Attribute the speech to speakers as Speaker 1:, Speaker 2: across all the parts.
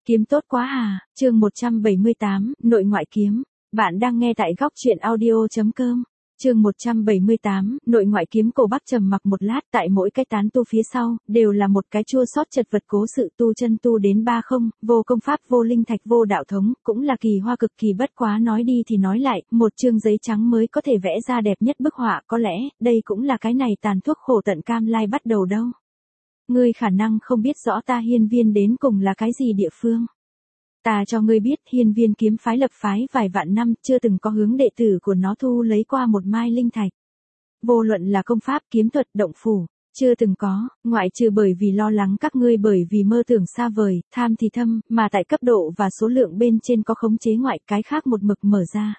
Speaker 1: Kiếm tốt quá à, chương 178, nội ngoại kiếm. Bạn đang nghe tại góc truyện audio.com. Chương 178, nội ngoại kiếm. Cổ Bắc trầm mặc một lát, tại mỗi cái tán tu phía sau, đều là một cái chua xót chật vật cố sự tu chân tu đến 30, vô công pháp vô linh thạch vô đạo thống, cũng là kỳ hoa cực kỳ bất quá. Nói đi thì nói lại, một chương giấy trắng mới có thể vẽ ra đẹp nhất bức họa, có lẽ, đây cũng là cái này tàn thuốc khổ tận cam lai bắt đầu đâu. Ngươi khả năng không biết rõ ta Hiên Viên đến cùng là cái gì địa phương. Ta cho ngươi biết, Hiên Viên kiếm phái lập phái vài vạn năm, chưa từng có hướng đệ tử của nó thu lấy qua một mai linh thạch. Vô luận là công pháp, kiếm thuật, động phủ, chưa từng có, ngoại trừ bởi vì lo lắng các ngươi bởi vì mơ tưởng xa vời, tham thì thâm, mà tại cấp độ và số lượng bên trên có khống chế ngoại, cái khác một mực mở ra.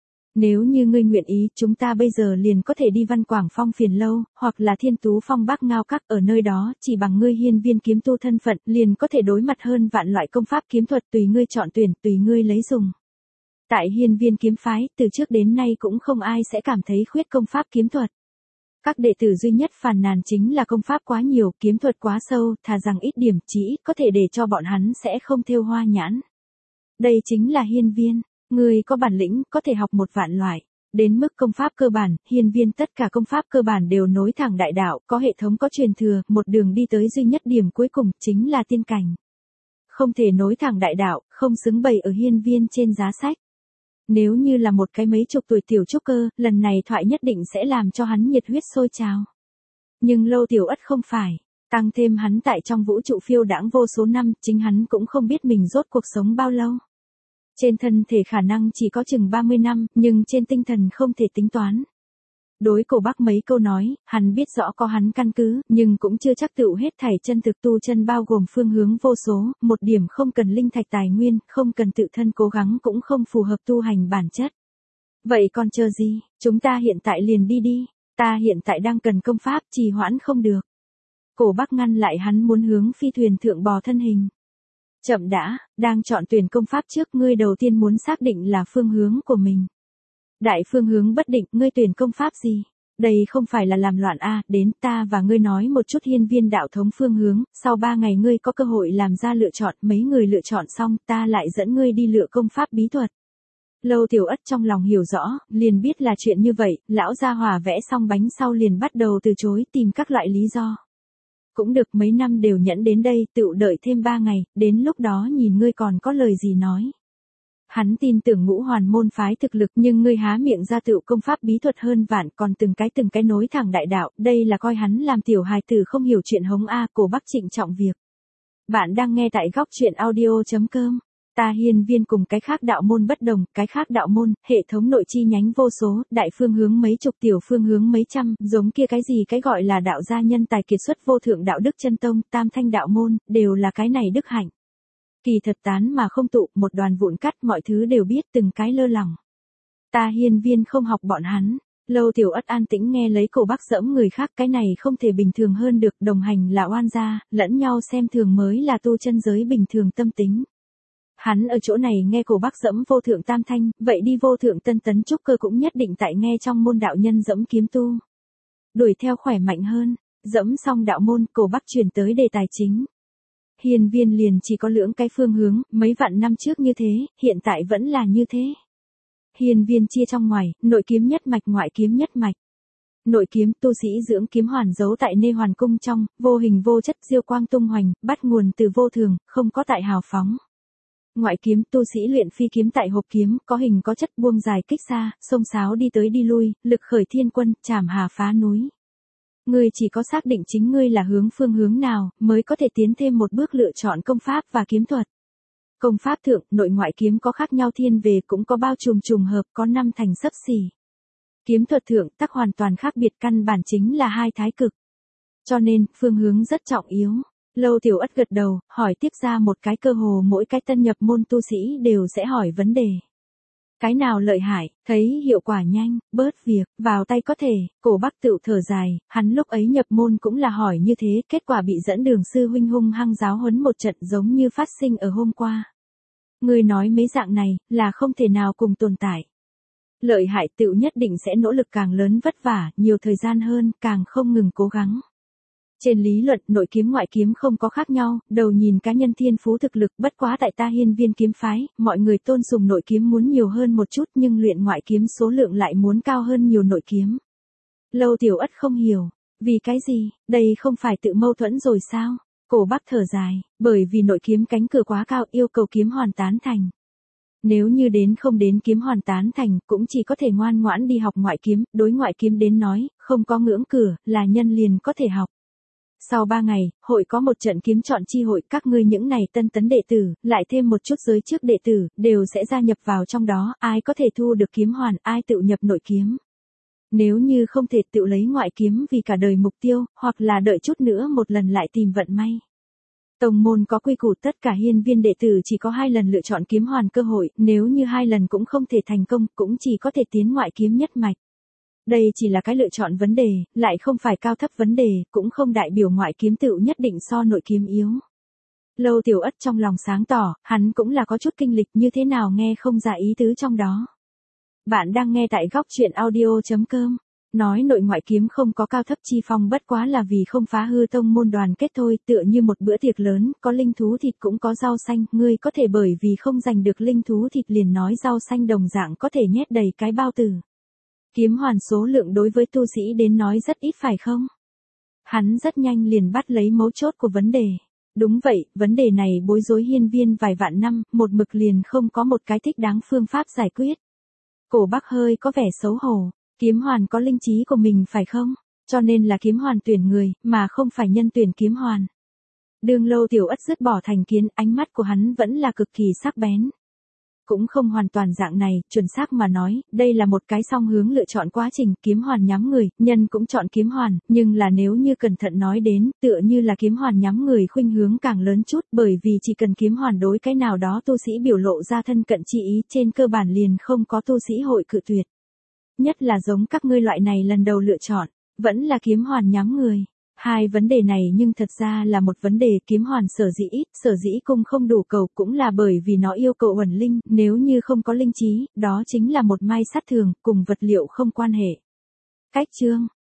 Speaker 1: Nếu như ngươi nguyện ý, chúng ta bây giờ liền có thể đi Văn Quảng Phong Phiền Lâu, hoặc là Thiên Tú Phong Bác Ngao Các, ở nơi đó, chỉ bằng ngươi Hiên Viên kiếm tu thân phận, liền có thể đối mặt hơn vạn loại công pháp kiếm thuật, tùy ngươi chọn tuyển, tùy ngươi lấy dùng. Tại Hiên Viên kiếm phái, từ trước đến nay cũng không ai sẽ cảm thấy khuyết công pháp kiếm thuật. Các đệ tử duy nhất phàn nàn chính là công pháp quá nhiều, kiếm thuật quá sâu, thà rằng ít điểm, chỉ ít có thể để cho bọn hắn sẽ không thêu hoa nhãn. Đây chính là Hiên Viên. Ngươi có bản lĩnh, có thể học một vạn loại. Đến mức công pháp cơ bản, Hiên Viên tất cả công pháp cơ bản đều nối thẳng đại đạo, có hệ thống có truyền thừa, một đường đi tới duy nhất điểm cuối cùng, chính là tiên cảnh. Không thể nối thẳng đại đạo, không xứng bày ở Hiên Viên trên giá sách. Nếu như là một cái mấy chục tuổi tiểu trúc cơ, lần này thoại nhất định sẽ làm cho hắn nhiệt huyết sôi trào. Nhưng Lâu Tiểu Ất không phải. Tăng thêm hắn tại trong vũ trụ phiêu đãng vô số năm, chính hắn cũng không biết mình rốt cuộc sống bao lâu. Trên thân thể khả năng chỉ có chừng 30 năm, nhưng trên tinh thần không thể tính toán. Đối Cổ Bắc mấy câu nói, hắn biết rõ có hắn căn cứ, nhưng cũng chưa chắc tựu hết thảy chân thực tu chân bao gồm phương hướng vô số, một điểm không cần linh thạch tài nguyên, không cần tự thân cố gắng cũng không phù hợp tu hành bản chất. Vậy còn chờ gì, chúng ta hiện tại liền đi đi, ta hiện tại đang cần công pháp, trì hoãn không được. Cổ Bắc ngăn lại hắn muốn hướng phi thuyền thượng bò thân hình. Chậm đã, đang chọn tuyển công pháp trước, ngươi đầu tiên muốn xác định là phương hướng của mình. Đại phương hướng bất định, ngươi tuyển công pháp gì? Đây không phải là làm loạn a, đến ta và ngươi nói một chút Hiên Viên đạo thống phương hướng, sau 3 ngày ngươi có cơ hội làm ra lựa chọn, mấy người lựa chọn xong, ta lại dẫn ngươi đi lựa công pháp bí thuật. Lâu Tiểu Ất trong lòng hiểu rõ, liền biết là chuyện như vậy, lão gia hỏa vẽ xong bánh sau liền bắt đầu từ chối tìm các loại lý do. Cũng được, mấy năm đều nhẫn đến đây, tựu đợi thêm 3 ngày, đến lúc đó nhìn ngươi còn có lời gì nói. Hắn tin tưởng Ngũ Hoàn môn phái thực lực, nhưng ngươi há miệng ra tựu công pháp bí thuật hơn vạn, còn từng cái nối thẳng đại đạo, đây là coi hắn làm tiểu hài tử không hiểu chuyện hống a. Cổ Bắc trịnh trọng việc. Bạn đang nghe tại góc truyện audio.com. Ta Hiên Viên cùng cái khác đạo môn bất đồng, cái khác đạo môn, hệ thống nội chi nhánh vô số, đại phương hướng mấy chục, tiểu phương hướng mấy trăm, giống kia cái gì cái gọi là đạo gia nhân tài kiệt xuất vô thượng đạo đức chân tông, tam thanh đạo môn, đều là cái này đức hạnh. Kỳ thật tán mà không tụ, một đoàn vụn cắt, mọi thứ đều biết, từng cái lơ lỏng. Ta Hiên Viên không học bọn hắn. Lâu Tiểu Ất an tĩnh nghe lấy Cổ Bắc dẫm người khác, cái này không thể bình thường hơn được, đồng hành là oan gia, lẫn nhau xem thường mới là tu chân giới bình thường tâm tính. Hắn ở chỗ này nghe Cổ Bắc dẫm vô thượng tam thanh, vậy đi vô thượng tân tấn trúc cơ cũng nhất định tại nghe trong môn đạo nhân dẫm kiếm tu. Đuổi theo khỏe mạnh hơn, dẫm xong đạo môn, Cổ Bắc chuyển tới đề tài chính. Hiên Viên liền chỉ có lưỡng cái phương hướng, mấy vạn năm trước như thế, hiện tại vẫn là như thế. Hiên Viên chia trong ngoài, nội kiếm nhất mạch, ngoại kiếm nhất mạch. Nội kiếm, tu sĩ dưỡng kiếm hoàn giấu tại nê hoàn cung trong, vô hình vô chất, diêu quang tung hoành, bắt nguồn từ vô thường, không có tại hào phóng. Ngoại kiếm, tu sĩ luyện phi kiếm tại hộp kiếm, có hình có chất, buông dài kích xa, sông sáo đi tới đi lui, lực khởi thiên quân, chảm hà phá núi. Ngươi chỉ có xác định chính ngươi là phương hướng nào, mới có thể tiến thêm một bước lựa chọn công pháp và kiếm thuật. Công pháp thượng, nội ngoại kiếm có khác nhau thiên về, cũng có bao trùm hợp, có 5 thành xấp xỉ. Kiếm thuật thượng, tắc hoàn toàn khác biệt, căn bản chính là hai thái cực. Cho nên, phương hướng rất trọng yếu. Lâu Tiểu Ất gật đầu, hỏi tiếp ra một cái cơ hồ mỗi cái tân nhập môn tu sĩ đều sẽ hỏi vấn đề. Cái nào lợi hại, thấy hiệu quả nhanh, bớt việc, vào tay có thể. Cổ Bắc tựu thở dài, hắn lúc ấy nhập môn cũng là hỏi như thế, kết quả bị dẫn đường sư huynh hung hăng giáo huấn một trận giống như phát sinh ở hôm qua. Người nói mấy dạng này, là không thể nào cùng tồn tại. Lợi hại tựu nhất định sẽ nỗ lực càng lớn vất vả, nhiều thời gian hơn, càng không ngừng cố gắng. Trên lý luận, nội kiếm ngoại kiếm không có khác nhau, đầu nhìn cá nhân thiên phú thực lực, bất quá tại ta Hiên Viên kiếm phái, mọi người tôn sùng nội kiếm muốn nhiều hơn một chút nhưng luyện ngoại kiếm số lượng lại muốn cao hơn nhiều nội kiếm. Lâu Tiểu Ất không hiểu, vì cái gì, đây không phải tự mâu thuẫn rồi sao? Cổ Bắc thở dài, bởi vì nội kiếm cánh cửa quá cao yêu cầu kiếm hoàn tán thành. Nếu như không đến kiếm hoàn tán thành, cũng chỉ có thể ngoan ngoãn đi học ngoại kiếm, đối ngoại kiếm đến nói, không có ngưỡng cửa, là nhân liền có thể học. Sau 3 ngày, hội có một trận kiếm chọn chi hội, các ngươi những này tân tấn đệ tử, lại thêm một chút giới trước đệ tử, đều sẽ gia nhập vào trong đó, ai có thể thu được kiếm hoàn, ai tự nhập nội kiếm. Nếu như không thể tự lấy ngoại kiếm vì cả đời mục tiêu, hoặc là đợi chút nữa một lần lại tìm vận may. Tông môn có quy củ tất cả hiên viên đệ tử chỉ có 2 lần lựa chọn kiếm hoàn cơ hội, nếu như 2 lần cũng không thể thành công, cũng chỉ có thể tiến ngoại kiếm nhất mạch. Đây chỉ là cái lựa chọn vấn đề, lại không phải cao thấp vấn đề, cũng không đại biểu ngoại kiếm tựu nhất định so nội kiếm yếu. Lâu Tiểu Ất trong lòng sáng tỏ, hắn cũng là có chút kinh lịch như thế nào nghe không ra ý tứ trong đó. Bạn đang nghe tại góc truyện audio.com. Nói nội ngoại kiếm không có cao thấp chi phong bất quá là vì không phá hư tông môn đoàn kết thôi, tựa như một bữa tiệc lớn, có linh thú thịt cũng có rau xanh, ngươi có thể bởi vì không giành được linh thú thịt liền nói rau xanh đồng dạng có thể nhét đầy cái bao tử. Kiếm hoàn số lượng đối với tu sĩ đến nói rất ít phải không? Hắn rất nhanh liền bắt lấy mấu chốt của vấn đề. Đúng vậy, vấn đề này bối rối hiên viên vài vạn năm, một mực liền không có một cái thích đáng phương pháp giải quyết. Cổ Bắc hơi có vẻ xấu hổ, kiếm hoàn có linh trí của mình phải không? Cho nên là kiếm hoàn tuyển người, mà không phải nhân tuyển kiếm hoàn. Đường Lâu Tiểu Ất dứt bỏ thành kiến, ánh mắt của hắn vẫn là cực kỳ sắc bén. Cũng không hoàn toàn dạng này, chuẩn xác mà nói, đây là một cái song hướng lựa chọn quá trình, kiếm hoàn nhắm người, nhân cũng chọn kiếm hoàn, nhưng là nếu như cẩn thận nói đến, tựa như là kiếm hoàn nhắm người khuynh hướng càng lớn chút, bởi vì chỉ cần kiếm hoàn đối cái nào đó tu sĩ biểu lộ ra thân cận chi ý, trên cơ bản liền không có tu sĩ hội cự tuyệt. Nhất là giống các ngươi loại này lần đầu lựa chọn, vẫn là kiếm hoàn nhắm người. Hai vấn đề này nhưng thật ra là một vấn đề kiếm hoàn sở dĩ ít, sở dĩ cung không đủ cầu cũng là bởi vì nó yêu cầu uẩn linh, nếu như không có linh trí, đó chính là một mai sát thường, cùng vật liệu không quan hệ. Cách chương,